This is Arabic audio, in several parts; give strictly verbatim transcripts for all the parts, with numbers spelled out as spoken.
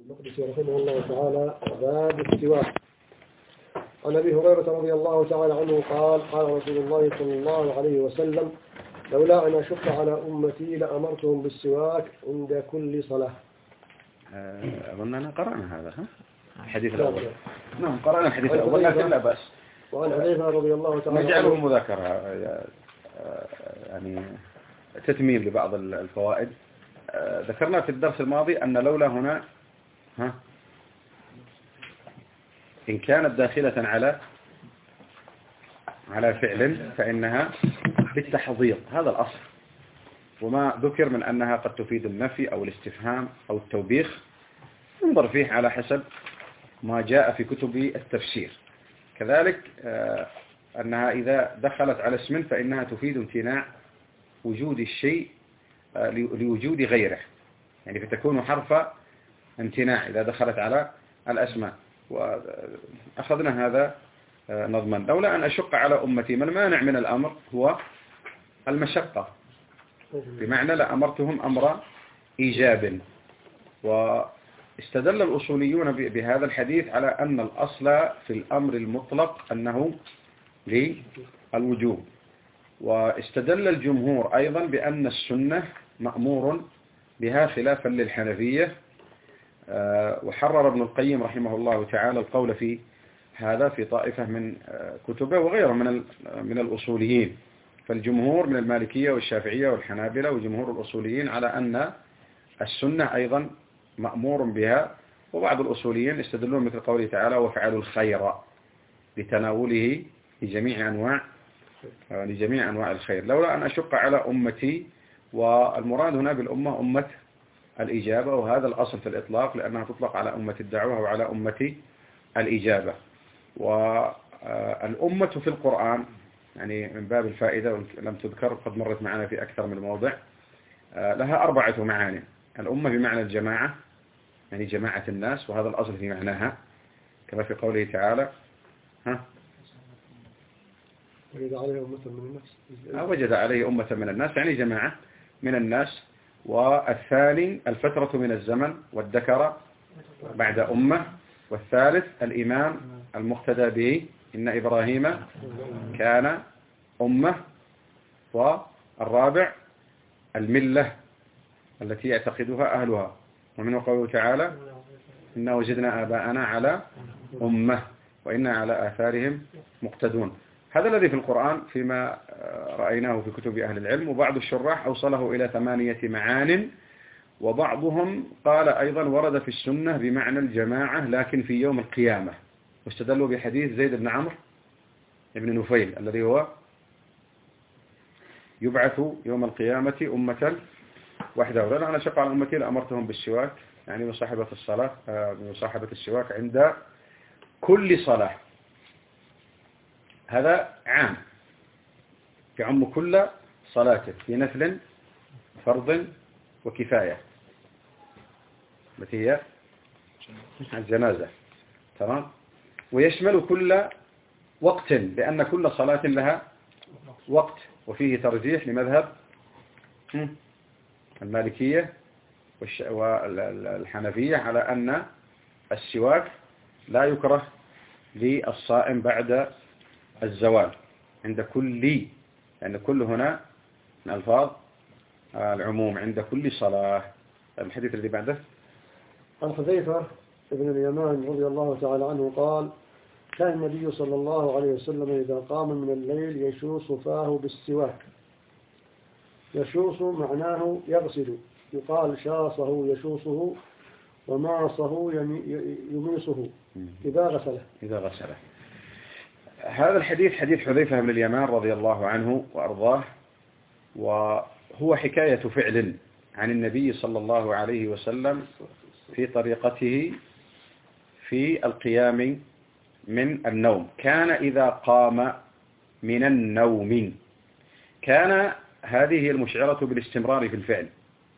المقدسي رحمه الله تعالى باب السواك. عن أبي هريرة رضي الله تعالى عنه قال قال رسول الله صلى الله عليه وسلم لولا أن أشق على أمتي لأمرتهم بالسواك عند كل صلاة. أظن أنا قرأنا هذا ها؟ الحديث الأول. نعم قرأنا الحديث الأول لكن لا بأس. وعن حذيفة رضي الله تعالى عنه نجعله مذاكرة يعني تتميم لبعض الفوائد. ذكرنا في الدرس الماضي أن لولا هنا ها إن كانت داخلة على على فعل فإنها بالتحضير، هذا الأصل. وما ذكر من أنها قد تفيد النفي أو الاستفهام أو التوبيخ انظر فيه على حسب ما جاء في كتب التفسير. كذلك أنها إذا دخلت على اسم فإنها تفيد امتناع وجود الشيء لوجود غيره، يعني فتكون حرف امتناع إذا دخلت على الأسماء. وأخذنا هذا نظما. لولا أن أشق على أمتي، ما المانع من الأمر؟ هو المشقة، بمعنى لأمرتهم أمر إيجاب. واستدل الأصوليون بهذا الحديث على أن الأصل في الأمر المطلق أنه للوجوب. واستدل الجمهور أيضا بأن السنة مأمور بها خلافا للحنفية. وحرر ابن القيم رحمه الله تعالى القول في هذا في طائفة من كتبه وغيره من من الأصوليين. فالجمهور من المالكية والشافعية والحنابلة وجمهور الأصوليين على أن السنة أيضا مأمور بها. وبعض الأصوليين يستدلون مثل قوله تعالى وافعلوا الخير لتناوله لجميع أنواع لجميع أنواع الخير. لولا أن أشق على أمتي، والمراد هنا بالأمة أمة الإجابة، وهذا الأصل في الإطلاق لأنها تطلق على أمة الدعوة وعلى أمة الإجابة. والأمة في القرآن يعني من باب الفائدة لم تذكر قد مرت معنا في أكثر من موضع، لها أربعة معاني. الأمة بمعنى الجماعة، يعني جماعة الناس، وهذا الأصل في معناها كما في قوله تعالى ها وجد عليه أمة من الناس وجد عليه أمة من الناس، يعني جماعة من الناس. والثاني الفترة من الزمن والذكر بعد أمة. والثالث الإمام المقتدى به إن إبراهيم كان أمة. والرابع الملة التي يعتقدها أهلها. ومنه قوله تعالى إنا وجدنا آباءنا على أمة وإنا على آثارهم مقتدون. هذا الذي في القرآن فيما رأيناه في كتب أهل العلم. وبعض الشراح أوصله إلى ثمانية معان، وبعضهم قال أيضا ورد في السنة بمعنى الجماعة لكن في يوم القيامة، واستدلوا بحديث زيد بن عمرو بن نفيل الذي هو يبعث يوم القيامة أمة وحده. ولولا أنا شق على أمتي لأمرتهم بالسواك، يعني مصاحبة الصلاة مصاحبة السواك عند كل صلاة. هذا عام يعم كل صلاة في نفل فرض وكفاية التي هي الجنازة، تمام. ويشمل كل وقت لأن كل صلاة لها وقت. وفيه ترجيح لمذهب المالكية والحنفية على أن السواك لا يكره للصائم بعد الزوال عند كل، لأن يعني كل هنا من ألفاظ العموم عند كل صلاة. الحديث الذي بعده عن حذيفة ابن اليمان رضي الله تعالى عنه قال كان النبي صلى الله عليه وسلم إذا قام من الليل يشوص فاه بالسواك. يشوص معناه يغسل، يقال شاصه يشوصه وماصه يميصه إذا غسله إذا غسله. هذا الحديث حديث حذيفة بن اليمان رضي الله عنه وأرضاه، وهو حكاية فعل عن النبي صلى الله عليه وسلم في طريقته في القيام من النوم. كان إذا قام من النوم كان هذه المشعرة بالاستمرار في الفعل.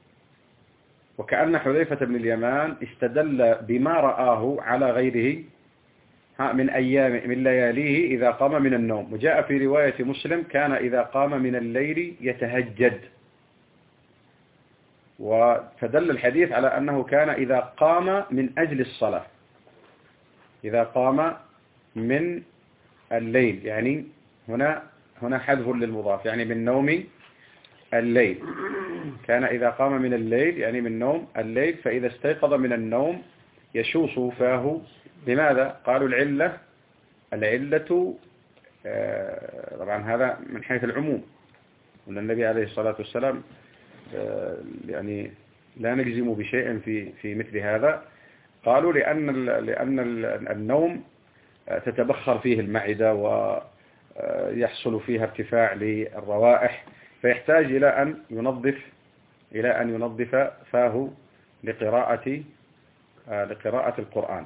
وكأن حذيفة بن اليمان استدل بما رآه على غيره من أيام من لياليه إذا قام من النوم. وجاء في رواية مسلم كان إذا قام من الليل يتهجد. وتدل الحديث على أنه كان إذا قام من أجل الصلاة، إذا قام من الليل، يعني هنا هنا حذف للمضاف، يعني من نوم الليل. كان إذا قام من الليل يعني من نوم الليل، فإذا استيقظ من النوم يشوص فاه. لماذا؟ قالوا العلة العلة طبعا هذا من حيث العموم، وأن النبي عليه الصلاة والسلام يعني لا نجزم بشيء في في مثل هذا. قالوا لأن لأن النوم تتبخر فيه المعدة ويحصل فيها ارتفاع للروائح، فيحتاج إلى أن ينظف إلى أن ينظف فاه لقراءة لقراءة القرآن.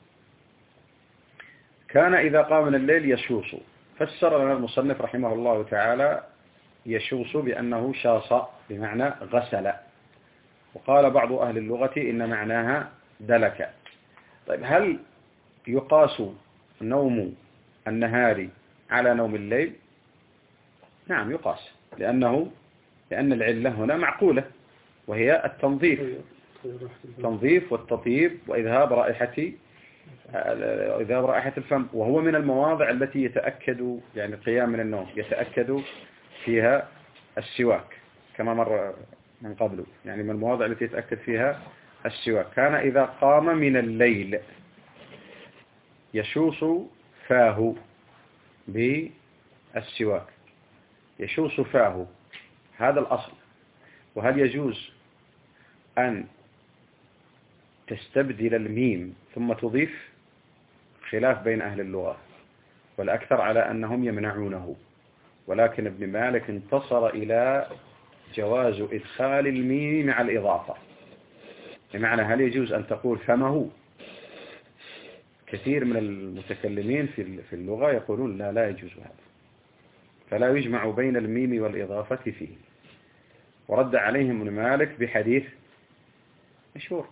كان إذا قام من الليل يشوص. فسر لنا المصنف رحمه الله تعالى يشوص بأنه شاص بمعنى غسل، وقال بعض أهل اللغة إن معناها دلك. طيب هل يقاس نوم النهار على نوم الليل؟ نعم يقاس، لأنه لأن العلة هنا معقولة، وهي التنظيف التنظيف والتطيب وإذهاب رائحة إذهاب رائحة الفم، وهو من المواضع التي يتأكد يعني القيام من النوم يتأكد فيها السواك كما مر من قبله، يعني من المواضع التي يتأكد فيها السواك. كان إذا قام من الليل يشوص فاه بالسواك، يشوص فاه، هذا الأصل. وهل يجوز أن تستبدل الميم ثم تضيف؟ خلاف بين أهل اللغة، والأكثر على أنهم يمنعونه، ولكن ابن مالك انتصر إلى جواز إدخال الميم مع الإضافة. بمعنى هل يجوز أن تقول فمه؟ كثير من المتكلمين في اللغة يقولون لا لا يجوز هذا، فلا يجمع بين الميم والإضافة فيه. ورد عليهم ابن مالك بحديث مشهور،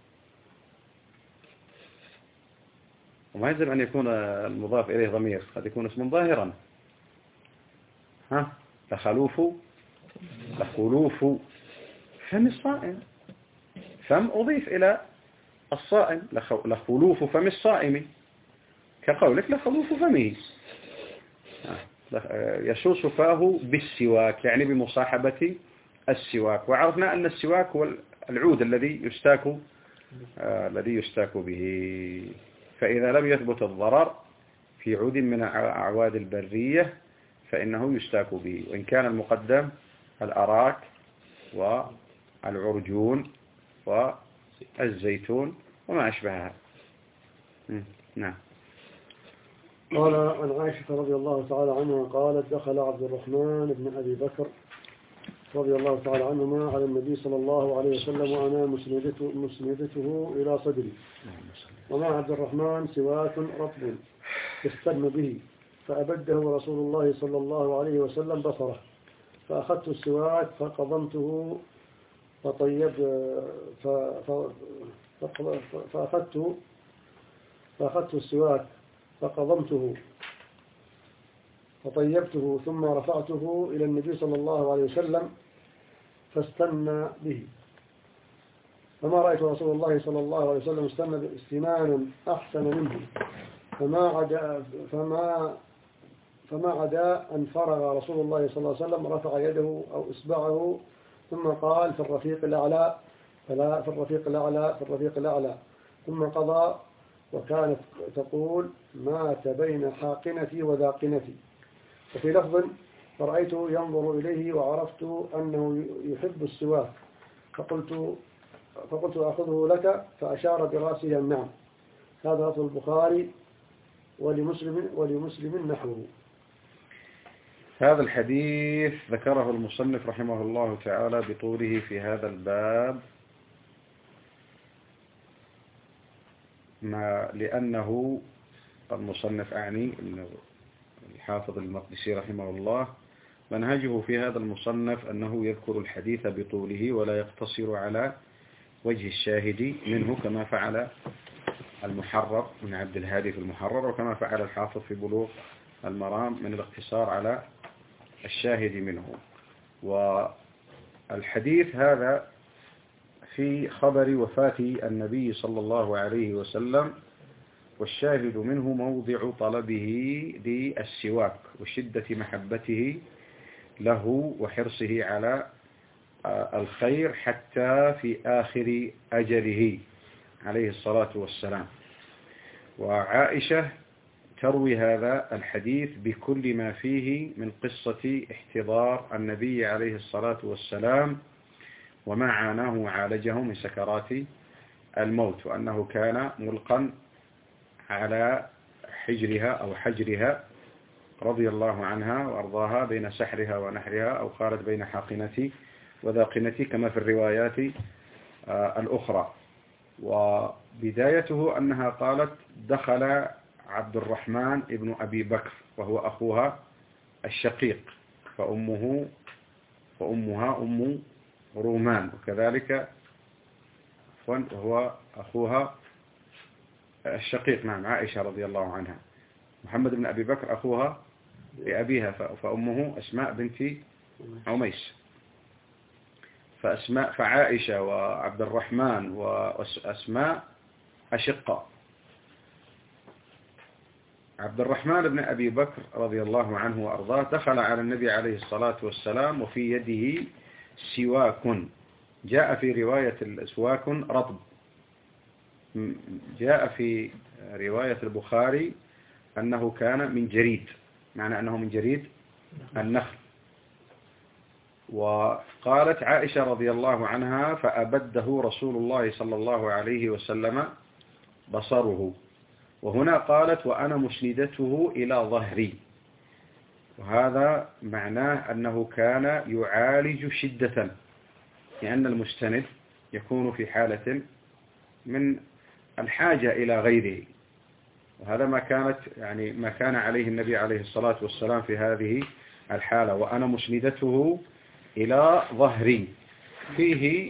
وما يلزم أن يكون المضاف إليه ضمير، قد يكون اسم ظاهرا. ها لخلوف لخلوف فم الصائم، فم أضيف إلى الصائم، لخلوف فم الصائم، كقولك لخلوف فمه. يشوص فاه بالسواك، يعني بمصاحبة السواك. وعرفنا أن السواك هو العود الذي يستاك آه الذي يستاك به. فإذا لم يثبت الضرر في عود من أعواد البرية فإنه يستاك به، وإن كان المقدم الأراك والعرجون والزيتون وما أشبهها. نعم. قال عن عائشة رضي الله تعالى عنها قالت دخل عبد الرحمن بن أبي بكر رضي الله تعالى عنهما على النبي صلى الله عليه وسلم وأنا مسندته, مسندته إلى صدري، ومع عبد الرحمن سواك رطب يستن به، فأبده رسول الله صلى الله عليه وسلم بصره، فأخذت السواك فقضمته فطيب ف... ف... فأخذت فأخذت السواك فقضمته فطيبته ثم رفعته إلى النبي صلى الله عليه وسلم فاستنى به، فما رأيت رسول الله صلى الله عليه وسلم استنى استنانا أحسن منه، فما عدا فما فما عدا أن فرغ رسول الله صلى الله عليه وسلم رفع يده أو إصبعه ثم قال في الرفيق الأعلى فلا في الرفيق الأعلى في الرفيق الأعلى ثم قضى، وكانت تقول مات بين حاقنتي وذاقنتي. وفي لفظ فرأيته ينظر إليه وعرفت أنه يحب السواك، فقلت فقلت أخذه لك، فأشار برأسه النعم. هذا لفظ البخاري ولمسلم ولمسلم نحوه. هذا الحديث ذكره المصنف رحمه الله تعالى بطوله في هذا الباب، ما لأنه المصنف أعني الحافظ المقدسي رحمه الله منهجه في هذا المصنف أنه يذكر الحديث بطوله ولا يقتصر على وجه الشاهد منه، كما فعل المحرر من عبد الهادي في المحرر، وكما فعل الحافظ في بلوغ المرام من الاقتصار على الشاهد منه. والحديث هذا في خبر وفاة النبي صلى الله عليه وسلم، والشاهد منه موضع طلبه للسواك وشدة محبته له وحرصه على الخير حتى في آخر أجله عليه الصلاة والسلام. وعائشة تروي هذا الحديث بكل ما فيه من قصة احتضار النبي عليه الصلاة والسلام وما عاناه وعالجه من سكرات الموت، وأنه كان ملقا على حجرها أو حجرها رضي الله عنها وأرضاها بين سحرها ونحرها، أو قالت بين حاقنتي وذاقنتي كما في الروايات الأخرى. وبدايته أنها قالت دخل عبد الرحمن ابن أبي بكر وهو أخوها الشقيق، فأمه وأمها أم رومان، وكذلك وهو أخوها الشقيق نعم عائشة رضي الله عنها. محمد بن أبي بكر أخوها لأبيها، فأمه أسماء بنت عميس. فأسماء فعائشة وعبد الرحمن وأسماء أشقاء. عبد الرحمن بن أبي بكر رضي الله عنه وأرضاه دخل على النبي عليه الصلاة والسلام وفي يده سواك، جاء في رواية السواك رطب، جاء في رواية البخاري أنه كان من جريد، معنى أنه من جريد النخل. وقالت عائشة رضي الله عنها فأبده رسول الله صلى الله عليه وسلم بصره، وهنا قالت وأنا مسندته إلى ظهري، وهذا معناه أنه كان يعالج شدة، لأن المستند يكون في حالة من الحاجة إلى غيره، وهذا ما كانت يعني ما كان عليه النبي عليه الصلاة والسلام في هذه الحالة. وأنا مسندته إلى ظهري فيه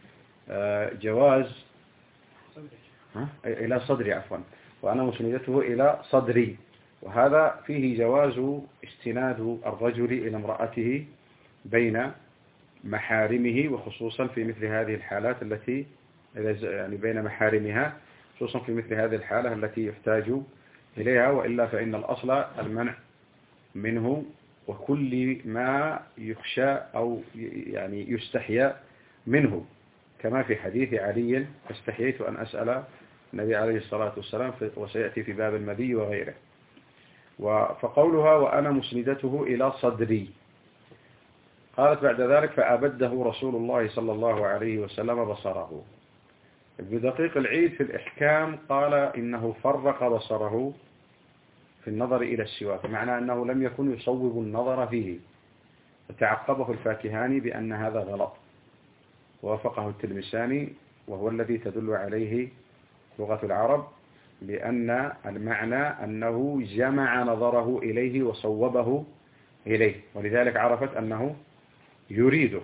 جواز إلى صدري عفوا وأنا مسندته إلى صدري، وهذا فيه جواز استناد الرجل إلى امرأته بين محارمه، وخصوصا في مثل هذه الحالات التي يعني بين محارمها، خصوصا في مثل هذه الحالة التي يحتاج إليها، وإلا فإن الأصل المنع منه، وكل ما يخشى أو يعني يستحيا منه، كما في حديث علي استحييت أن أسأل النبي عليه الصلاة والسلام، وسيأتي في باب المذي وغيره. فقولها وأنا مسندته إلى صدري، قالت بعد ذلك فأبده رسول الله صلى الله عليه وسلم بصره. بدقيق العيد في الإحكام قال إنه فرق بصره في النظر إلى السواك، معنى أنه لم يكن يصوب النظر فيه، وتعقبه الفاكهاني بأن هذا غلط، ووافقه التلمساني وهو الذي تدل عليه لغة العرب، لأن المعنى أنه جمع نظره إليه وصوبه إليه، ولذلك عرفت أنه يريده.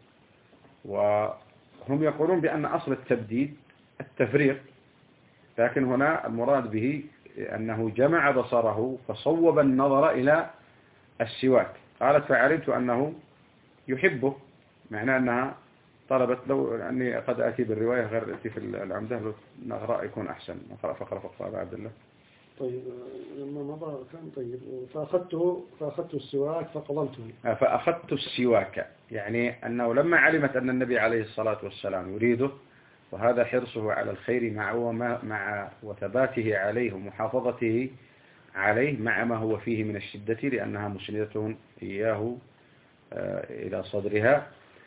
وهم يقولون بأن أصل التبديد التفريق، لكن هنا المراد به أنه جمع بصره فصوب النظر إلى السواك. قالت فعلمت أنه يحبه، معنى أنها طلبت لو أني قد أتي بالرواية غير أتي في العمدة، لو نقرأ يكون أحسن. نقرأ فقرة فقرة عبد الله. طيب لما مضى كان طيب فأخذته فأخذت السواك فقضمته. فأخذت السواك يعني أنه لما علمت أن النبي عليه الصلاة والسلام يريده، وهذا حرصه على الخير مع مع وثباته عليه ومحافظته عليه مع ما هو فيه من الشدة، لأنها مسندة إياه إلى صدرها،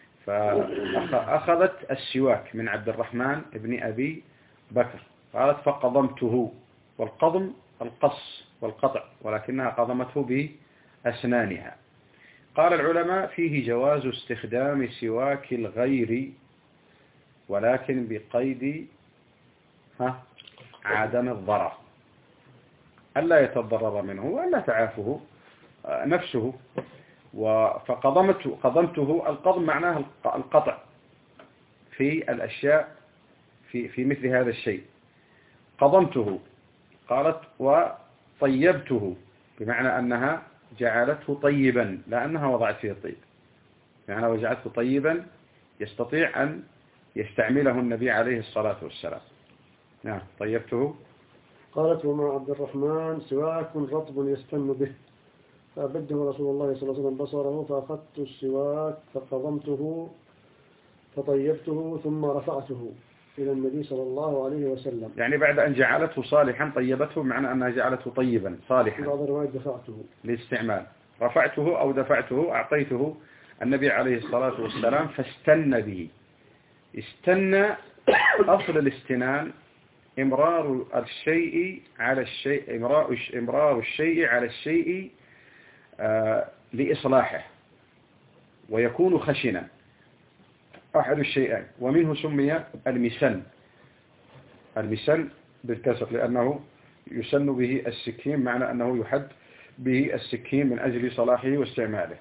فأخذت السواك من عبد الرحمن ابن أبي بكر. قالت فقضمته، والقضم القص والقطع، ولكنها قضمته بأسنانها. قال العلماء فيه جواز استخدام سواك الغير، ولكن بقيد ها عدم الضرر، ألا يتضرر منه وألا تعافه نفسه. فقضمته قضمته القضم معناه القطع في الأشياء في في مثل هذا الشيء. قضمته قالت وطيبته، بمعنى أنها جعلته طيبا، لا أنها وضعت فيه الطيب، يعني وجعلته طيبا يستطيع أن يستعمله النبي عليه الصلاة والسلام. نعم. طيبته. قالت وما عبد الرحمن سواك رطب يستن به، فأبده رسول الله صلى الله عليه وسلم بصره، فأخذت السواك فقضمته فطيبته ثم رفعته إلى النبي صلى الله عليه وسلم. يعني بعد أن جعلته صالحا طيبته، معنى أنها جعلته طيبا صالحا. في بعض الروايات دفعته للاستعمال. رفعته أو دفعته، أعطيته النبي عليه الصلاة والسلام فاستن به. استن، أصل الاستنان إمرار الشيء على الشيء، إمرار إمرار الشيء على الشيء آه لإصلاحه، ويكون خشنا أحد الشيئين، ومنه سمي المسن. المسن بالكسر لأنه يسن به السكين، معنى أنه يحد به السكين من أجل صلاحه واستعماله.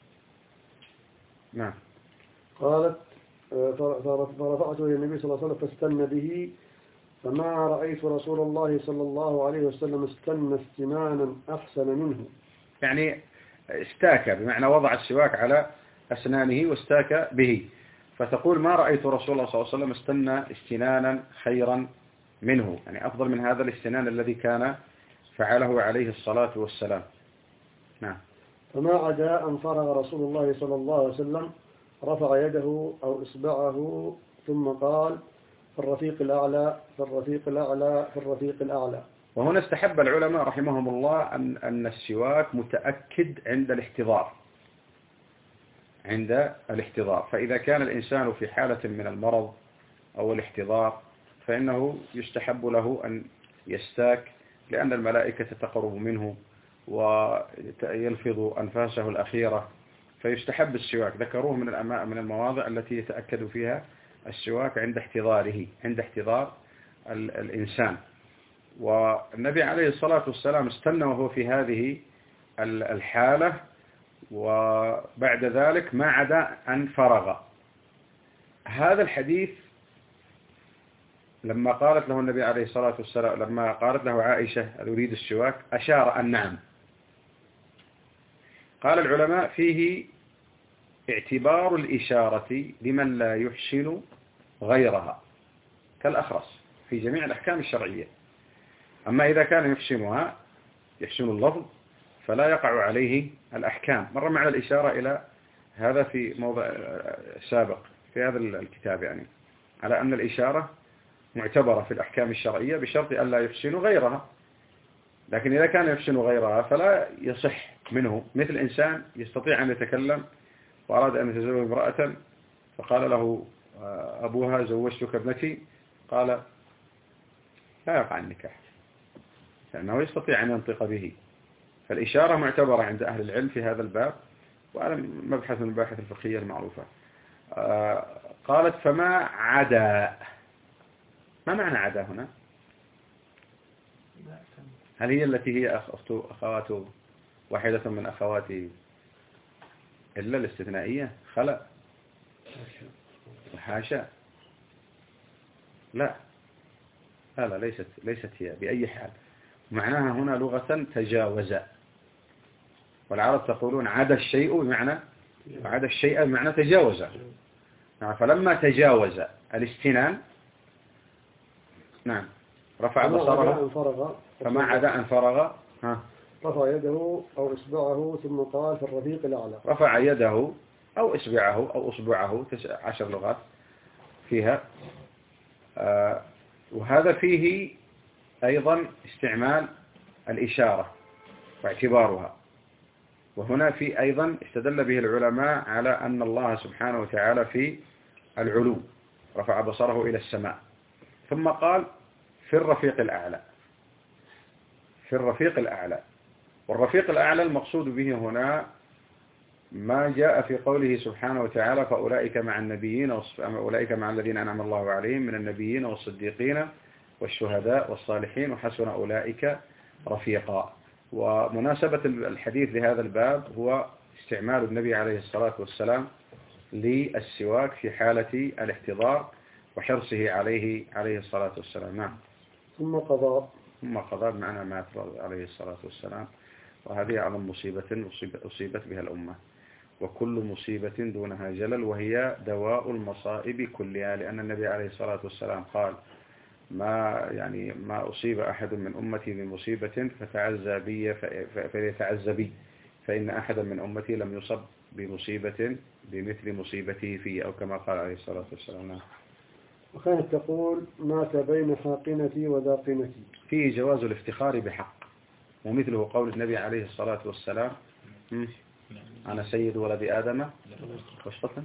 نعم. قالت فرفعته إلى النبي صلى الله عليه وسلم فاستن به، فما رأيت رسول الله صلى الله عليه وسلم استن استنانا أحسن منه. يعني استاك، بمعنى وضع السواك على أسنانه واستاك به، فتقول ما رأيت رسول الله صلى الله عليه وسلم استنى استنانا خيرا منه، يعني أفضل من هذا الاستنان الذي كان فعله عليه الصلاة والسلام. نعم. فما عدا أن فرغ رسول الله صلى الله عليه وسلم رفع يده أو إصبعه ثم قال في الرفيق الأعلى في الرفيق الأعلى في الرفيق الأعلى. وهنا استحب العلماء رحمهم الله أن أن السواك متأكد عند الاحتضار، عند الاحتضار. فإذا كان الإنسان في حالة من المرض أو الاحتضار فإنه يستحب له أن يستاك، لأن الملائكة تقرب منه ويلفظ أنفاسه الأخيرة، فيستحب السواك. ذكروه من من المواضع التي يتأكد فيها السواك عند احتضاره، عند احتضار الإنسان. والنبي عليه الصلاة والسلام استنى وهو في هذه الحالة، وبعد ذلك ما عدا أن فرغ. هذا الحديث لما قالت له النبي عليه الصلاة والسلام، لما قالت له عائشة أريد السواك، أشار أن نعم. قال العلماء فيه اعتبار الإشارة لمن لا يحسن غيرها كالأخرس في جميع الأحكام الشرعية. أما إذا كان يحسنها، يحسن اللفظ، فلا يقع عليه الأحكام. مر معنا الإشارة إلى هذا في موضع سابق في هذا الكتاب، يعني على أن الإشارة معتبرة في الأحكام الشرعية بشرط أن لا يحسن غيرها. لكن إذا كان يحسن غيرها فلا يصح منه. مثل إنسان يستطيع أن يتكلم وأراد أن يتزوج امرأة، فقال له أبوها زوجتك ابنتي، قال لا يقع النكاح، لأنه يستطيع أن ينطق به. فالإشارة معتبرة عند أهل العلم في هذا الباب، وهذا مبحث من المباحث الفقهية المعروفة. قالت فما عدا. ما معنى عدا هنا؟ هل هي التي هي أخت أخوات واحدة من أخوات إلا الاستثنائية؟ خلا وحاشا. لا لا لا ليست ليست هي بأي حال. معناها هنا لغة تجاوز، والعرب تقولون عدا الشيء بمعنى عدا الشيء بمعنى تجاوز. فلما تجاوز الاستنان، نعم، رفع بصره فما عدا أن فرغ، ها، رفع يده أو إصبعه ثم قال في الرفيق الأعلى. رفع يده أو إصبعه أو أصبعه، عشر لغات فيها. آه وهذا فيه أيضا استعمال الإشارة واعتبارها. وهنا في أيضا استدل به العلماء على أن الله سبحانه وتعالى في العلو، رفع بصره إلى السماء، ثم قال في الرفيق الأعلى، في الرفيق الأعلى. والرفيق الأعلى المقصود به هنا ما جاء في قوله سبحانه وتعالى فأولئك مع النبيين أولئك مع الذين أنعم الله عليهم من النبيين والصديقين والشهداء والصالحين وحسن أولئك رفيقا. ومناسبة الحديث لهذا الباب هو استعمال النبي عليه الصلاة والسلام للسواك في حالة الاحتضار وحرصه عليه عليه الصلاة والسلام. نعم. ثم قضى ثم قضى بمعنى مات عليه الصلاة والسلام. وهذه أعظم مصيبة أصيبت بها الأمة. وكل مصيبة دونها جلل، وهي دواء المصائب كلها، لأن النبي عليه الصلاة والسلام قال ما يعني ما أصيب أحد من أمتي بمصيبة فتعزى بي فليتعزى بي، فإن أحدا من أمتي لم يصب بمصيبة بمثل مصيبته فيه، أو كما قال عليه الصلاة والسلام. وكانت تقول مات بين حاقنتي وذاقنتي. فيه جواز الافتخار بحق، ومثله قول النبي عليه الصلاة والسلام أنا سيد ولد آدم واشطة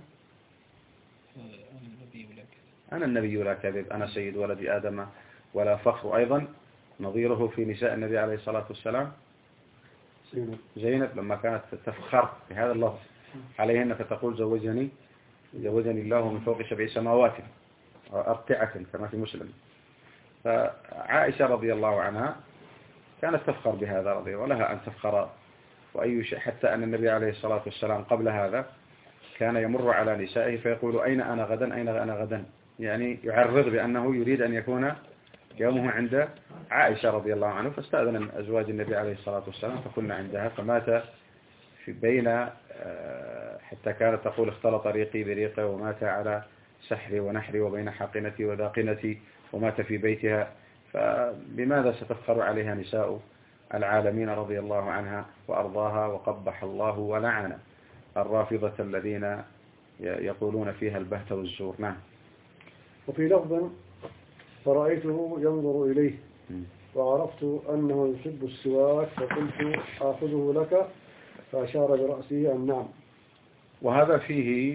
أنا النبي لا كذب، أنا سيد ولد آدم ولا فخر. أيضا نظيره في نساء النبي عليه الصلاة والسلام زينب لما كانت تفخر بهذا اللفظ عليهن فتقول زوجني زوجني الله من فوق سبع سماوات أرتعة كما في مسلم. فعائشة رضي الله عنها كانت تفخر بهذا رضي ولها أن تفخر وأي شيء، حتى أن النبي عليه الصلاة والسلام قبل هذا كان يمر على نسائه فيقول أين أنا غدا أين أنا غدا، يعني يعرض بأنه يريد أن يكون يومه عند عائشة رضي الله عنه. فاستأذن أزواج النبي عليه الصلاة والسلام فكنا عندها، فمات في بين حتى كانت تقول اختلط ريقي بريقه، ومات على سحري ونحري وبين حاقنتي وذاقنتي، ومات في بيتها. فبماذا ستفخر عليها نساء العالمين رضي الله عنها وأرضاها؟ وقبح الله ولعن الرافضة الذين يقولون فيها البهت والزور. نعم. وفي لفظ فرأيته ينظر إليه وعرفت أنه يحب السواك فقلت آخذه لك، فأشار برأسه أن نعم. وهذا فيه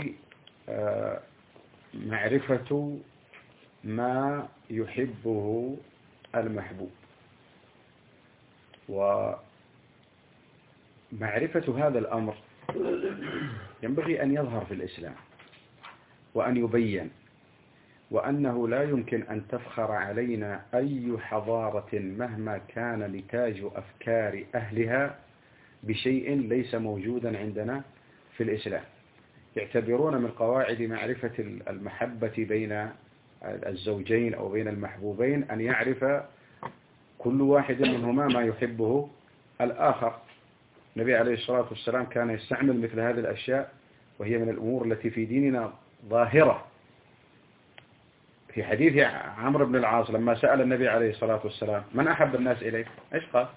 معرفة ما يحبه المحبوب، ومعرفة هذا الأمر ينبغي أن يظهر في الإسلام وأن يبين، وأنه لا يمكن أن تفخر علينا أي حضارة مهما كان نتاج أفكار أهلها بشيء ليس موجودا عندنا في الإسلام. يعتبرون من قواعد معرفة المحبة بين الزوجين أو بين المحبوبين أن يعرف كل واحد منهما ما يحبه الآخر. النبي عليه الصلاة والسلام كان يستعمل مثل هذه الأشياء، وهي من الأمور التي في ديننا ظاهرة. في حديث عمرو بن العاص لما سأل النبي عليه الصلاة والسلام من أحب الناس إليك، إيش قال؟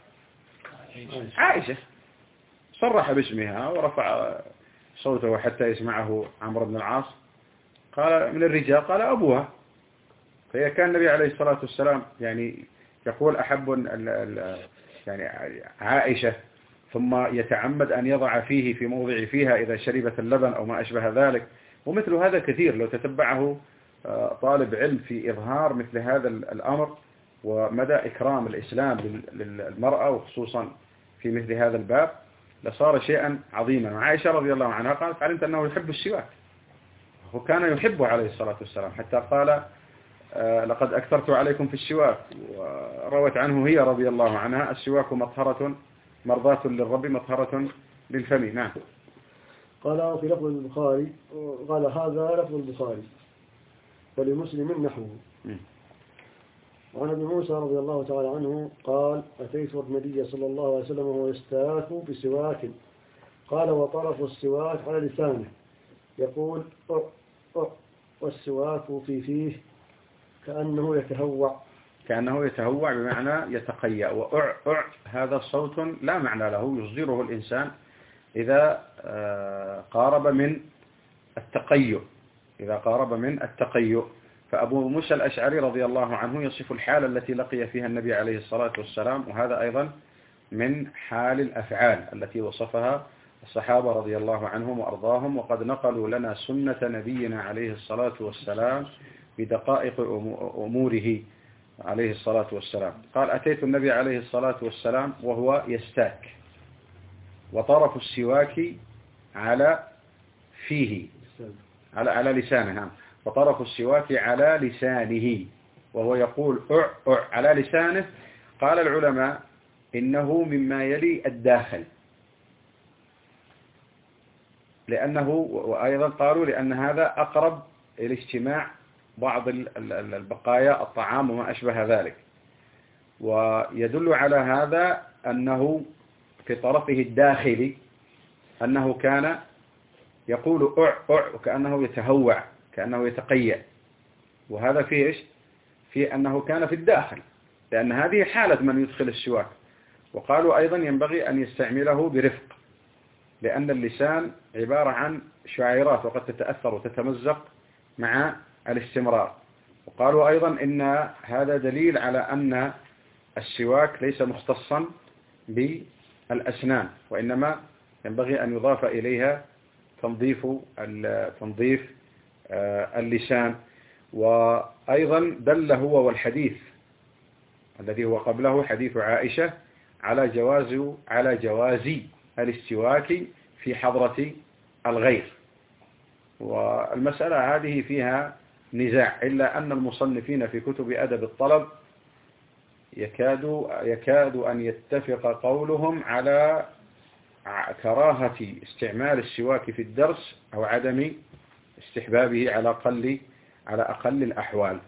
عائشة. صرح باسمها ورفع صوته حتى يسمعه عمرو بن العاص. قال من الرجال، قال أبوها. فهي كان النبي عليه الصلاة والسلام يعني يقول أحب ال ال يعني عائشة، ثم يتعمد أن يضع فيه في موضع فيها إذا شربت اللبن أو ما أشبه ذلك. ومثل هذا كثير لو تتبعه طالب علم في إظهار مثل هذا الأمر ومدى إكرام الإسلام للمرأة، وخصوصا في مثل هذا الباب، لصار شيئا عظيما. عائشة رضي الله عنها قالت علمت أنه يحب السواك، وكان يحبه عليه الصلاة والسلام، حتى قال لقد أكثرت عليكم في السواك. وروت عنه هي رضي الله عنها السواك مطهرة مرضاة للرب مطهرة للفم. نعم. قال في لفظ البخاري، قال هذا لفظ البخاري ولمسلم نحوه. وعن ابي موسى رضي الله تعالى عنه قال أتيت النبي صلى الله عليه وسلم وهو يستاك بسواك، قال وطرف السواك على لسانه يقول أع أع والسواك في فيه كأنه يتهوع. كأنه يتهوع بمعنى يتقيأ. وأع أع هذا صوت لا معنى له يصدره الإنسان إذا قارب من التقيؤ إذا قارب من التقيؤ. فأبو موسى الأشعري رضي الله عنه يصف الحالة التي لقي فيها النبي عليه الصلاة والسلام، وهذا أيضا من حال الأفعال التي وصفها الصحابة رضي الله عنهم وأرضاهم، وقد نقلوا لنا سنة نبينا عليه الصلاة والسلام بدقائق أموره عليه الصلاة والسلام. قال أتيت النبي عليه الصلاة والسلام وهو يستاك، وطرف السواك على فيه على على لسانه، نعم، وطرف السواك على لسانه وهو يقول أع أع على لسانه. قال العلماء إنه مما يلي الداخل، لأنه وأيضا قالوا لأن هذا أقرب إلى اجتماع بعض البقايا الطعام وما أشبه ذلك. ويدل على هذا أنه في طرفه الداخلي أنه كان يقول أع أع وكأنه يتهوع كأنه يتقيأ، وهذا فيه إيش؟ فيه أنه كان في الداخل، لأن هذه حالة من يدخل السواك. وقالوا أيضا ينبغي أن يستعمله برفق، لأن اللسان عبارة عن شعيرات وقد تتأثر وتتمزق مع الاستمرار. وقالوا أيضا إن هذا دليل على أن السواك ليس مختصا بالأسنان، وإنما ينبغي أن يضاف إليها تنظيف تنظيف اللسان. وأيضا دل هو والحديث الذي هو قبله حديث عائشة على جواز على جواز الاستواك في حضرة الغير. والمسألة هذه فيها نزاع، إلا أن المصنفين في كتب أدب الطلب يكاد يكاد أن يتفق قولهم على كراهة استعمال السواك في الدرس أو عدم استحبابه على أقل على أقل الأحوال.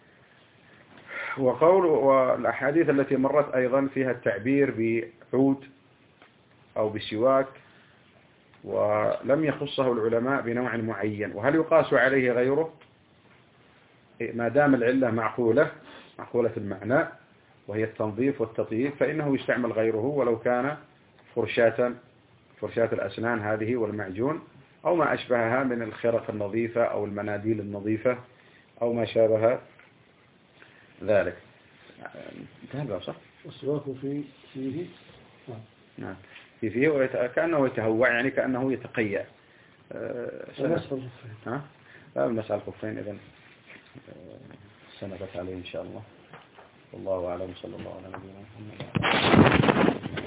وقول والأحاديث التي مرت أيضا فيها التعبير بعود أو بسواك، ولم يخصه العلماء بنوع معين. وهل يقاس عليه غيره؟ ما دام العلة معقولة معقولة المعنى وهي التنظيف والتطييب، فإنه يستعمل غيره ولو كان فرشاة فرشاة الأسنان هذه والمعجون أو ما أشبهها من الخرق النظيفة أو المناديل النظيفة أو ما شابه ذلك. انتهى صح؟ السواك في فيه نعم في فيه وكأنه يتهوع، يعني كأنه يتقيأ. مسح الخفين. ها؟ لا مسح الخفين إذن سنبت عليه إن شاء الله. والله أعلم. صلى الله على نبينا محمد.